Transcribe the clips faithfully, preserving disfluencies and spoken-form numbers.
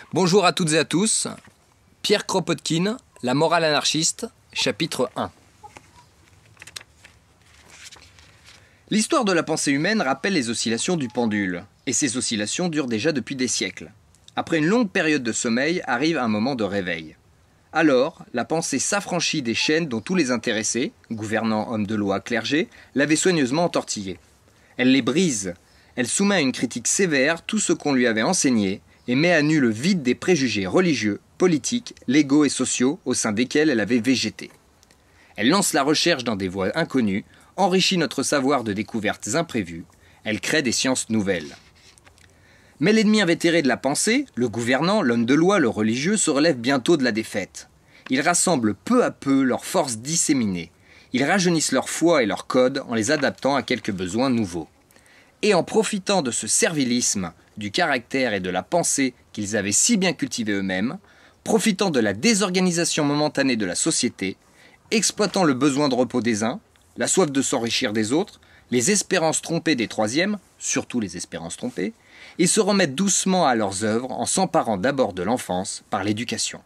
Bonjour à toutes et à tous. Pierre Kropotkin, La morale anarchiste, chapitre un. L'histoire de la pensée humaine rappelle les oscillations du pendule, et ces oscillations durent déjà depuis des siècles. Après une longue période de sommeil, arrive un moment de réveil. Alors, la pensée s'affranchit des chaînes dont tous les intéressés, gouvernants, hommes de loi, clergé, l'avaient soigneusement entortillée. Elle les brise, elle soumet à une critique sévère tout ce qu'on lui avait enseigné, et met à nu le vide des préjugés religieux, politiques, légaux et sociaux au sein desquels elle avait végété. Elle lance la recherche dans des voies inconnues, enrichit notre savoir de découvertes imprévues, elle crée des sciences nouvelles. Mais l'ennemi invétéré de la pensée, le gouvernant, l'homme de loi, le religieux, se relève bientôt de la défaite. Ils rassemblent peu à peu leurs forces disséminées. Ils rajeunissent leur foi et leur code en les adaptant à quelques besoins nouveaux. Et en profitant de ce servilisme, du caractère et de la pensée qu'ils avaient si bien cultivés eux-mêmes, profitant de la désorganisation momentanée de la société, exploitant le besoin de repos des uns, la soif de s'enrichir des autres, les espérances trompées des troisièmes, surtout les espérances trompées, ils se remettent doucement à leurs œuvres en s'emparant d'abord de l'enfance par l'éducation.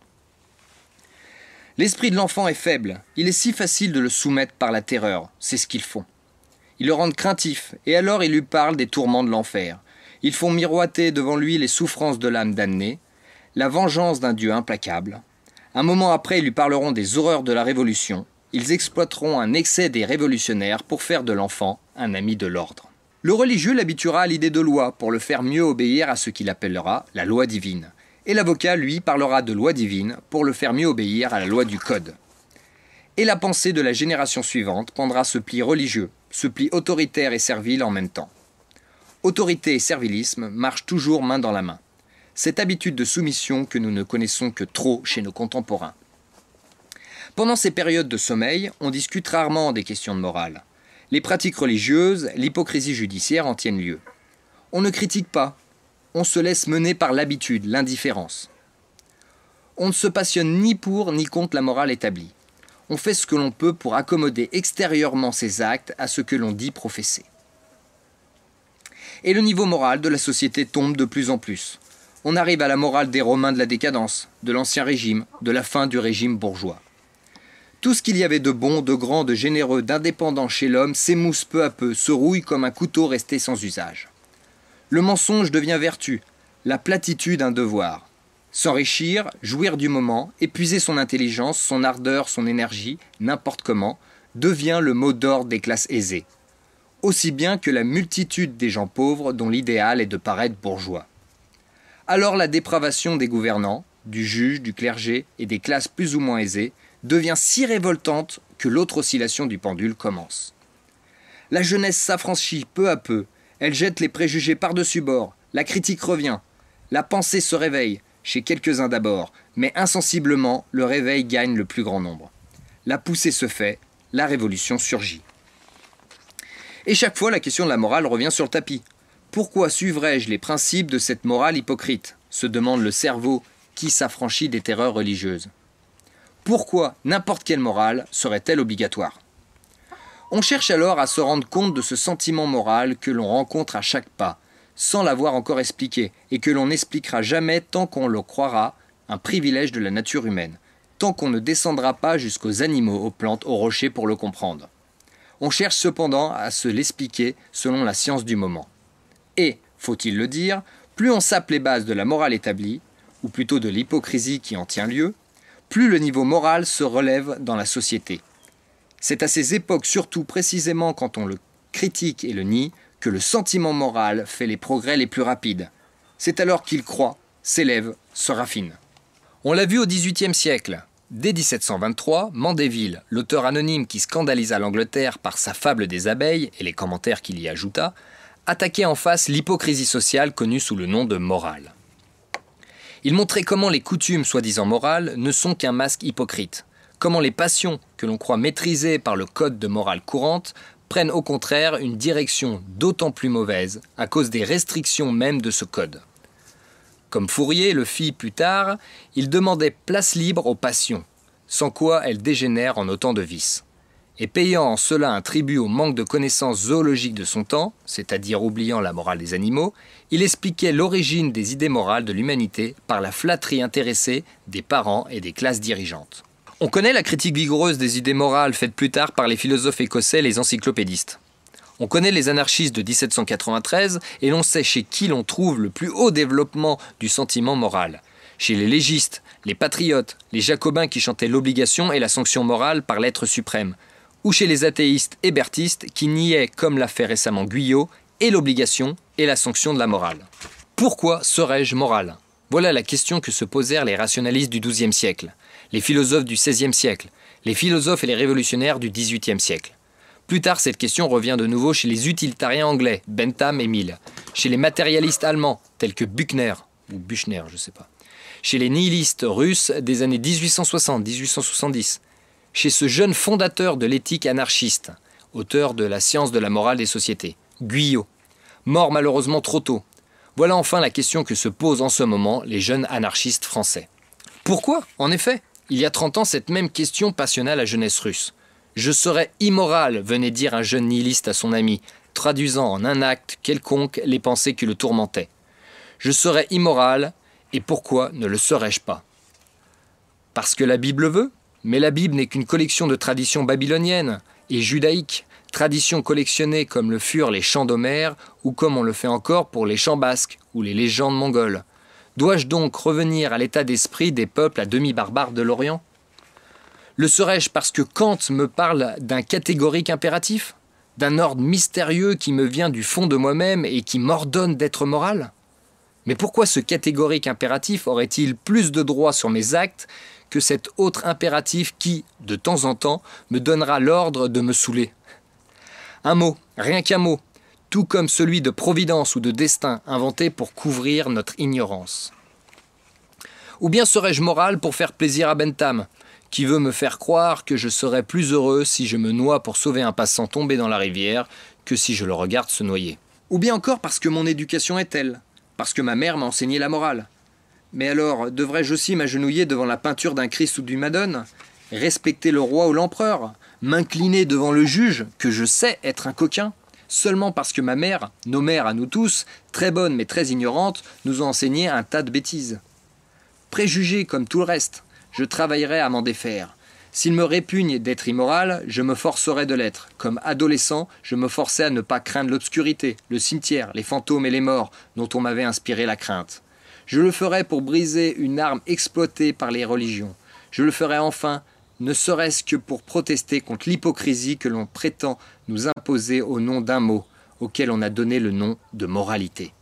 L'esprit de l'enfant est faible, il est si facile de le soumettre par la terreur, c'est ce qu'ils font. Ils le rendent craintif, et alors ils lui parlent des tourments de l'enfer. Ils font miroiter devant lui les souffrances de l'âme damnée, la vengeance d'un Dieu implacable. Un moment après, ils lui parleront des horreurs de la Révolution. Ils exploiteront un excès des révolutionnaires pour faire de l'enfant un ami de l'ordre. Le religieux l'habituera à l'idée de loi pour le faire mieux obéir à ce qu'il appellera la loi divine. Et l'avocat, lui, parlera de loi divine pour le faire mieux obéir à la loi du code. Et la pensée de la génération suivante prendra ce pli religieux, ce pli autoritaire et servile en même temps. Autorité et servilisme marchent toujours main dans la main. Cette habitude de soumission que nous ne connaissons que trop chez nos contemporains. Pendant ces périodes de sommeil, on discute rarement des questions de morale. Les pratiques religieuses, l'hypocrisie judiciaire en tiennent lieu. On ne critique pas, on se laisse mener par l'habitude, l'indifférence. On ne se passionne ni pour ni contre la morale établie. On fait ce que l'on peut pour accommoder extérieurement ses actes à ce que l'on dit professer. Et le niveau moral de la société tombe de plus en plus. On arrive à la morale des Romains de la décadence, de l'Ancien Régime, de la fin du régime bourgeois. Tout ce qu'il y avait de bon, de grand, de généreux, d'indépendant chez l'homme s'émousse peu à peu, se rouille comme un couteau resté sans usage. Le mensonge devient vertu, la platitude un devoir. S'enrichir, jouir du moment, épuiser son intelligence, son ardeur, son énergie, n'importe comment, devient le mot d'ordre des classes aisées. Aussi bien que la multitude des gens pauvres dont l'idéal est de paraître bourgeois. Alors la dépravation des gouvernants, du juge, du clergé et des classes plus ou moins aisées devient si révoltante que l'autre oscillation du pendule commence. La jeunesse s'affranchit peu à peu, elle jette les préjugés par-dessus bord, la critique revient, la pensée se réveille, chez quelques-uns d'abord, mais insensiblement le réveil gagne le plus grand nombre. La poussée se fait, la révolution surgit. Et chaque fois, la question de la morale revient sur le tapis. Pourquoi suivrais-je les principes de cette morale hypocrite ? Se demande le cerveau qui s'affranchit des terreurs religieuses. Pourquoi n'importe quelle morale serait-elle obligatoire ? On cherche alors à se rendre compte de ce sentiment moral que l'on rencontre à chaque pas, sans l'avoir encore expliqué, et que l'on n'expliquera jamais tant qu'on le croira un privilège de la nature humaine, tant qu'on ne descendra pas jusqu'aux animaux, aux plantes, aux rochers pour le comprendre. On cherche cependant à se l'expliquer selon la science du moment. Et, faut-il le dire, plus on sape les bases de la morale établie, ou plutôt de l'hypocrisie qui en tient lieu, plus le niveau moral se relève dans la société. C'est à ces époques, surtout précisément quand on le critique et le nie, que le sentiment moral fait les progrès les plus rapides. C'est alors qu'il croît, s'élève, se raffine. On l'a vu au dix-huitième siècle. Dès dix-sept cent vingt-trois, Mandeville, l'auteur anonyme qui scandalisa l'Angleterre par sa fable des abeilles et les commentaires qu'il y ajouta, attaquait en face l'hypocrisie sociale connue sous le nom de morale. Il montrait comment les coutumes soi-disant morales ne sont qu'un masque hypocrite, comment les passions que l'on croit maîtrisées par le code de morale courante prennent au contraire une direction d'autant plus mauvaise à cause des restrictions même de ce code. Comme Fourier le fit plus tard, il demandait place libre aux passions, sans quoi elles dégénèrent en autant de vices. et payant en cela un tribut au manque de connaissances zoologiques de son temps, c'est-à-dire oubliant la morale des animaux, il expliquait l'origine des idées morales de l'humanité par la flatterie intéressée des parents et des classes dirigeantes. On connaît la critique vigoureuse des idées morales faite plus tard par les philosophes écossais et les encyclopédistes. On connaît les anarchistes de dix-sept cent quatre-vingt-treize et l'on sait chez qui l'on trouve le plus haut développement du sentiment moral. Chez les légistes, les patriotes, les jacobins qui chantaient l'obligation et la sanction morale par l'être suprême, ou chez les athéistes hébertistes qui niaient, comme l'a fait récemment Guyot, et l'obligation et la sanction de la morale. Pourquoi serais-je moral? Voilà la question que se posèrent les rationalistes du douzième siècle, les philosophes du seizième siècle, les philosophes et les révolutionnaires du dix-huitième siècle. Plus tard, cette question revient de nouveau chez les utilitariens anglais, Bentham et Mill, chez les matérialistes allemands, tels que Buchner, ou Büchner, je ne sais pas, chez les nihilistes russes des années dix-huit cent soixante à dix-huit cent soixante-dix, chez ce jeune fondateur de l'éthique anarchiste, auteur de La science de la morale des sociétés, Guyot, mort malheureusement trop tôt. Voilà enfin la question que se posent en ce moment les jeunes anarchistes français. Pourquoi, en effet, il y a trente ans, cette même question passionna la jeunesse russe? Je serais immoral, venait dire un jeune nihiliste à son ami, traduisant en un acte quelconque les pensées qui le tourmentaient. Je serais immoral, et pourquoi ne le serais-je pas? Parce que la Bible veut? Mais la Bible n'est qu'une collection de traditions babyloniennes et judaïques, traditions collectionnées comme le furent les chants d'Homère ou comme on le fait encore pour les chants basques ou les légendes mongoles. Dois-je donc revenir à l'état d'esprit des peuples à demi barbares de l'Orient? Le serais-je parce que Kant me parle d'un catégorique impératif, d'un ordre mystérieux qui me vient du fond de moi-même et qui m'ordonne d'être moral? Mais pourquoi ce catégorique impératif aurait-il plus de droit sur mes actes que cet autre impératif qui, de temps en temps, me donnera l'ordre de me saouler? Un mot, rien qu'un mot, tout comme celui de providence ou de destin inventé pour couvrir notre ignorance. Ou bien serais-je moral pour faire plaisir à Bentham, qui veut me faire croire que je serais plus heureux si je me noie pour sauver un passant tombé dans la rivière que si je le regarde se noyer? Ou bien encore parce que mon éducation est telle, parce que ma mère m'a enseigné la morale. Mais alors, devrais-je aussi m'agenouiller devant la peinture d'un Christ ou d'une Madone, respecter le roi ou l'empereur, m'incliner devant le juge, que je sais être un coquin, seulement parce que ma mère, nos mères à nous tous, très bonne mais très ignorante, nous a enseigné un tas de bêtises? Préjugé comme tout le reste, je travaillerai à m'en défaire. S'il me répugne d'être immoral, je me forcerai de l'être. Comme adolescent, je me forçais à ne pas craindre l'obscurité, le cimetière, les fantômes et les morts, dont on m'avait inspiré la crainte. Je le ferai pour briser une arme exploitée par les religions. Je le ferai enfin, ne serait-ce que pour protester contre l'hypocrisie que l'on prétend nous imposer au nom d'un mot, auquel on a donné le nom de moralité.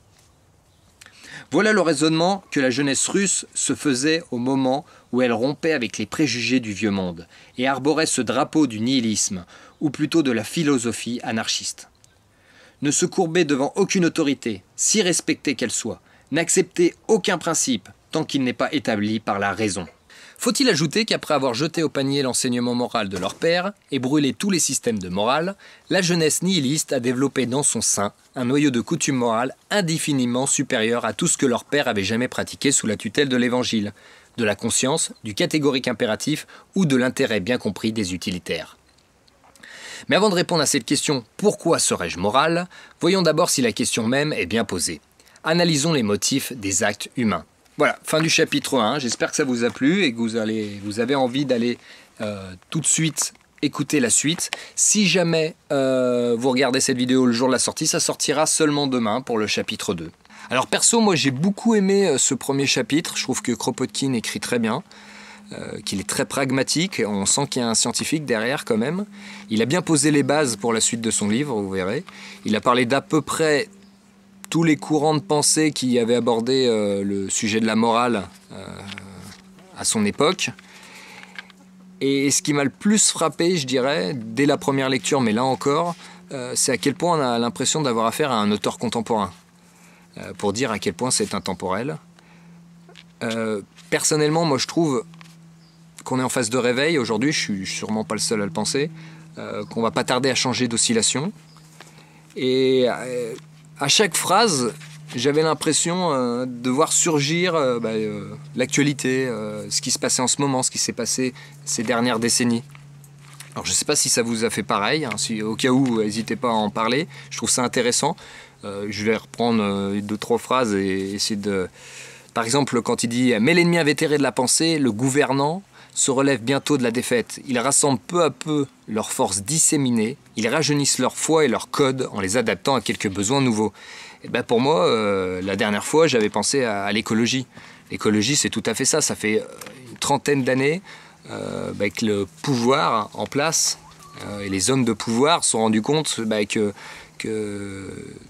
Voilà le raisonnement que la jeunesse russe se faisait au moment où elle rompait avec les préjugés du vieux monde et arborait ce drapeau du nihilisme, ou plutôt de la philosophie anarchiste. Ne se courber devant aucune autorité, si respectée qu'elle soit, n'accepter aucun principe tant qu'il n'est pas établi par la raison. Faut-il ajouter qu'après avoir jeté au panier l'enseignement moral de leur père et brûlé tous les systèmes de morale, la jeunesse nihiliste a développé dans son sein un noyau de coutumes morales indéfiniment supérieur à tout ce que leur père avait jamais pratiqué sous la tutelle de l'évangile, de la conscience, du catégorique impératif ou de l'intérêt bien compris des utilitaires. Mais avant de répondre à cette question « Pourquoi serais-je moral ?», voyons d'abord si la question même est bien posée. Analysons les motifs des actes humains. Voilà, fin du chapitre un, j'espère que ça vous a plu et que vous, allez, vous avez envie d'aller euh, tout de suite écouter la suite. Si jamais euh, vous regardez cette vidéo le jour de la sortie, ça sortira seulement demain pour le chapitre deux. Alors perso, moi j'ai beaucoup aimé euh, ce premier chapitre, je trouve que Kropotkin écrit très bien, euh, qu'il est très pragmatique, on sent qu'il y a un scientifique derrière quand même. Il a bien posé les bases pour la suite de son livre, vous verrez. Il a parlé d'à peu près tous les courants de pensée qui avaient abordé euh, le sujet de la morale euh, à son époque. Et ce qui m'a le plus frappé, je dirais, dès la première lecture, mais là encore, euh, c'est à quel point on a l'impression d'avoir affaire à un auteur contemporain, euh, pour dire à quel point c'est intemporel. Euh, personnellement, moi je trouve qu'on est en phase de réveil. Aujourd'hui, je suis sûrement pas le seul à le penser, euh, qu'on va pas tarder à changer d'oscillation. Et... Euh, à chaque phrase, j'avais l'impression euh, de voir surgir euh, bah, euh, l'actualité, euh, ce qui se passait en ce moment, ce qui s'est passé ces dernières décennies. Alors je ne sais pas si ça vous a fait pareil, hein, si, au cas où, n'hésitez pas à en parler, je trouve ça intéressant. Euh, je vais reprendre euh, deux, trois phrases et essayer de... Par exemple, quand il dit « Mais l'ennemi invétéré de la pensée, le gouvernant, se relève bientôt de la défaite. Ils rassemblent peu à peu leurs forces disséminées, ils rajeunissent leur foi et leur code en les adaptant à quelques besoins nouveaux. » Et ben pour moi, euh, la dernière fois, j'avais pensé à, à l'écologie. L'écologie, c'est tout à fait ça. Ça fait une trentaine d'années euh, bah, que le pouvoir en place euh, et les hommes de pouvoir se sont rendus compte bah, que, que,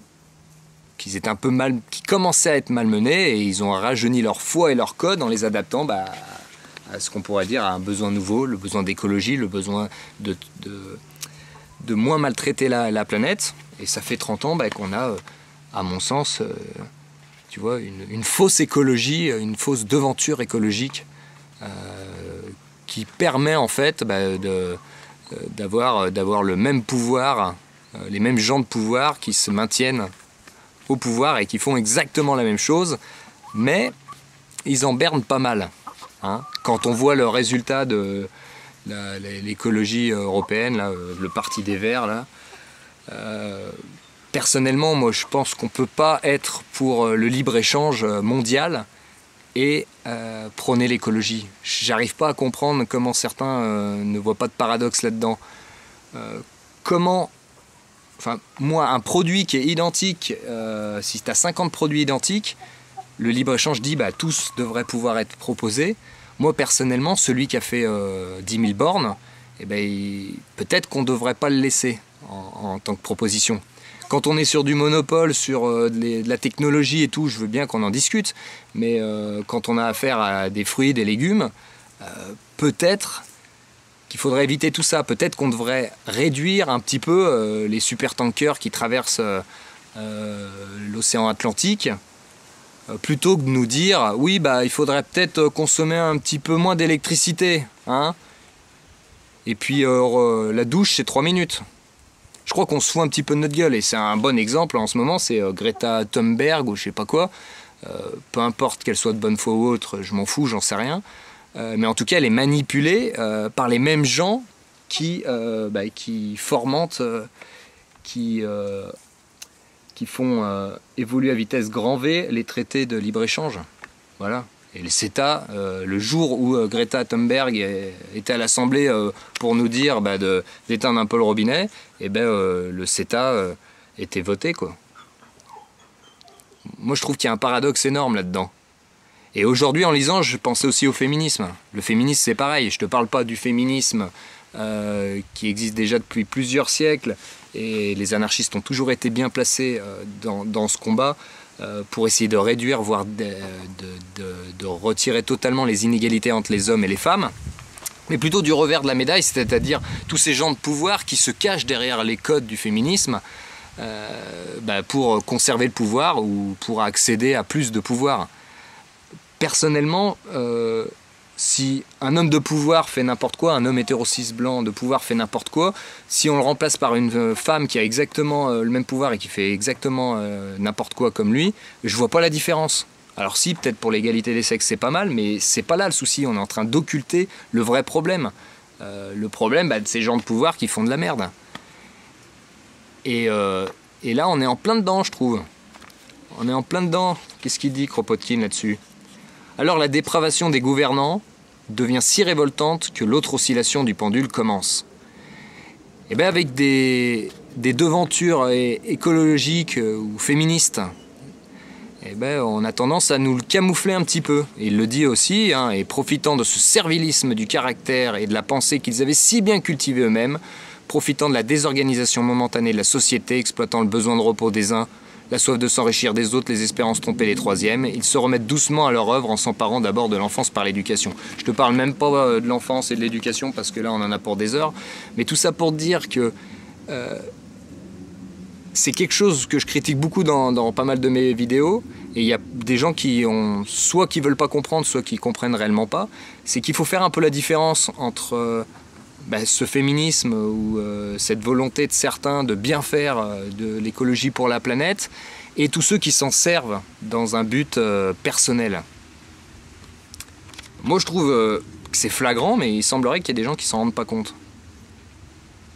qu'ils étaient un peu mal, qu'ils commençaient à être malmenés, et ils ont rajeuni leur foi et leur code en les adaptant bah, à ce qu'on pourrait dire à un besoin nouveau, le besoin d'écologie, le besoin de, de, de moins maltraiter la, la planète. Et ça fait trente ans bah, qu'on a, à mon sens, euh, tu vois, une, une fausse écologie, une fausse devanture écologique euh, qui permet en fait bah, de, d'avoir, d'avoir le même pouvoir, euh, les mêmes gens de pouvoir qui se maintiennent au pouvoir et qui font exactement la même chose, mais ils en bernent pas mal. Hein. Quand on voit le résultat de la, l'écologie européenne, là, le parti des Verts, là, euh, personnellement, moi je pense qu'on ne peut pas être pour le libre-échange mondial et euh, prôner l'écologie. J'arrive pas à comprendre comment certains euh, ne voient pas de paradoxe là-dedans. Euh, comment, enfin, moi, un produit qui est identique, euh, si tu as cinquante produits identiques, le libre-échange dit bah tous devraient pouvoir être proposés. Moi, personnellement, celui qui a fait euh, dix mille bornes, eh ben, peut-être qu'on ne devrait pas le laisser en, en tant que proposition. Quand on est sur du monopole, sur euh, de la technologie et tout, je veux bien qu'on en discute, mais euh, quand on a affaire à des fruits, des légumes, euh, peut-être qu'il faudrait éviter tout ça. Peut-être qu'on devrait réduire un petit peu euh, les supertankers qui traversent euh, l'océan Atlantique, euh, plutôt que de nous dire, oui, bah, il faudrait peut-être consommer un petit peu moins d'électricité. Hein, et puis euh, la douche, c'est trois minutes. Je crois qu'on se fout un petit peu de notre gueule, et c'est un bon exemple en ce moment, c'est euh, Greta Thunberg ou je sais pas quoi. Euh, peu importe qu'elle soit de bonne foi ou autre, je m'en fous, j'en sais rien. Euh, mais en tout cas, elle est manipulée euh, par les mêmes gens qui, euh, bah, qui fomentent, euh, qui, euh, qui font euh, évoluer à vitesse grand V les traités de libre-échange. Voilà. Et le CETA, euh, le jour où euh, Greta Thunberg est, était à l'Assemblée euh, pour nous dire bah, de, d'éteindre un peu le robinet, et ben, euh, le CETA euh, était voté, quoi. Moi, je trouve qu'il y a un paradoxe énorme là-dedans. Et aujourd'hui, en lisant, je pensais aussi au féminisme. Le féminisme, c'est pareil. Je ne te parle pas du féminisme euh, qui existe déjà depuis plusieurs siècles, et les anarchistes ont toujours été bien placés euh, dans, dans ce combat, pour essayer de réduire, voire de, de, de, de retirer totalement les inégalités entre les hommes et les femmes, mais plutôt du revers de la médaille, c'est-à-dire tous ces gens de pouvoir qui se cachent derrière les codes du féminisme euh, bah pour conserver le pouvoir ou pour accéder à plus de pouvoir. Personnellement, euh, si un homme de pouvoir fait n'importe quoi, un homme hétéro-cis blanc de pouvoir fait n'importe quoi, si on le remplace par une femme qui a exactement le même pouvoir et qui fait exactement n'importe quoi comme lui, je vois pas la différence. Alors si, peut-être pour l'égalité des sexes c'est pas mal, mais c'est pas là le souci, on est en train d'occulter le vrai problème. Euh, le problème bah, de ces gens de pouvoir qui font de la merde. Et, euh, et là on est en plein dedans, je trouve. On est en plein dedans. Qu'est-ce qu'il dit Kropotkin là-dessus? Alors la dépravation des gouvernants devient si révoltante que l'autre oscillation du pendule commence. Et bien avec des, des devantures écologiques ou féministes, et ben on a tendance à nous le camoufler un petit peu. Et il le dit aussi, hein, et profitant de ce servilisme du caractère et de la pensée qu'ils avaient si bien cultivé eux-mêmes, profitant de la désorganisation momentanée de la société, exploitant le besoin de repos des uns, la soif de s'enrichir des autres, les espérances trompées des troisièmes, ils se remettent doucement à leur œuvre en s'emparant d'abord de l'enfance par l'éducation. Je te parle même pas de l'enfance et de l'éducation parce que là on en a pour des heures, mais tout ça pour dire que euh, c'est quelque chose que je critique beaucoup dans, dans pas mal de mes vidéos, et il y a des gens qui ont soit qui veulent pas comprendre, soit qui comprennent réellement pas, c'est qu'il faut faire un peu la différence entre euh, bah, ce féminisme ou euh, cette volonté de certains de bien faire euh, de l'écologie pour la planète et tous ceux qui s'en servent dans un but euh, personnel. Moi je trouve euh, que c'est flagrant, mais il semblerait qu'il y ait des gens qui s'en rendent pas compte.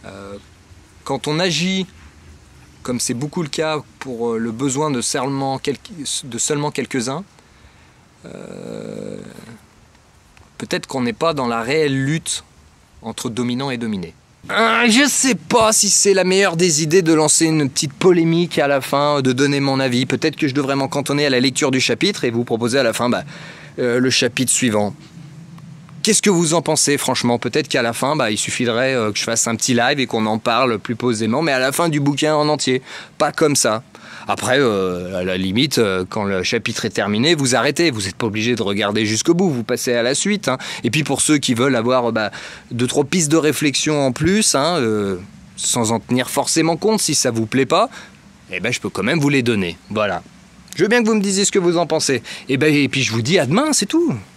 Euh, quand on agit, comme c'est beaucoup le cas pour le besoin de seulement, quelques, de seulement quelques-uns, euh, peut-être qu'on n'est pas dans la réelle lutte entre dominant et dominé. Euh, je sais pas si c'est la meilleure des idées de lancer une petite polémique à la fin, de donner mon avis. Peut-être que je devrais m'en cantonner à la lecture du chapitre et vous proposer à la fin bah, euh, le chapitre suivant. Qu'est-ce que vous en pensez, franchement? Peut-être qu'à la fin, bah, il suffirait euh, que je fasse un petit live et qu'on en parle plus posément, mais à la fin du bouquin en entier, pas comme ça. Après, euh, à la limite, euh, quand le chapitre est terminé, vous arrêtez. Vous n'êtes pas obligé de regarder jusqu'au bout, vous passez à la suite. Hein. Et puis pour ceux qui veulent avoir bah, deux, trois pistes de réflexion en plus, hein, euh, sans en tenir forcément compte si ça vous plaît pas, eh ben, je peux quand même vous les donner. Voilà. Je veux bien que vous me disiez ce que vous en pensez. Et, ben, et puis je vous dis à demain, c'est tout.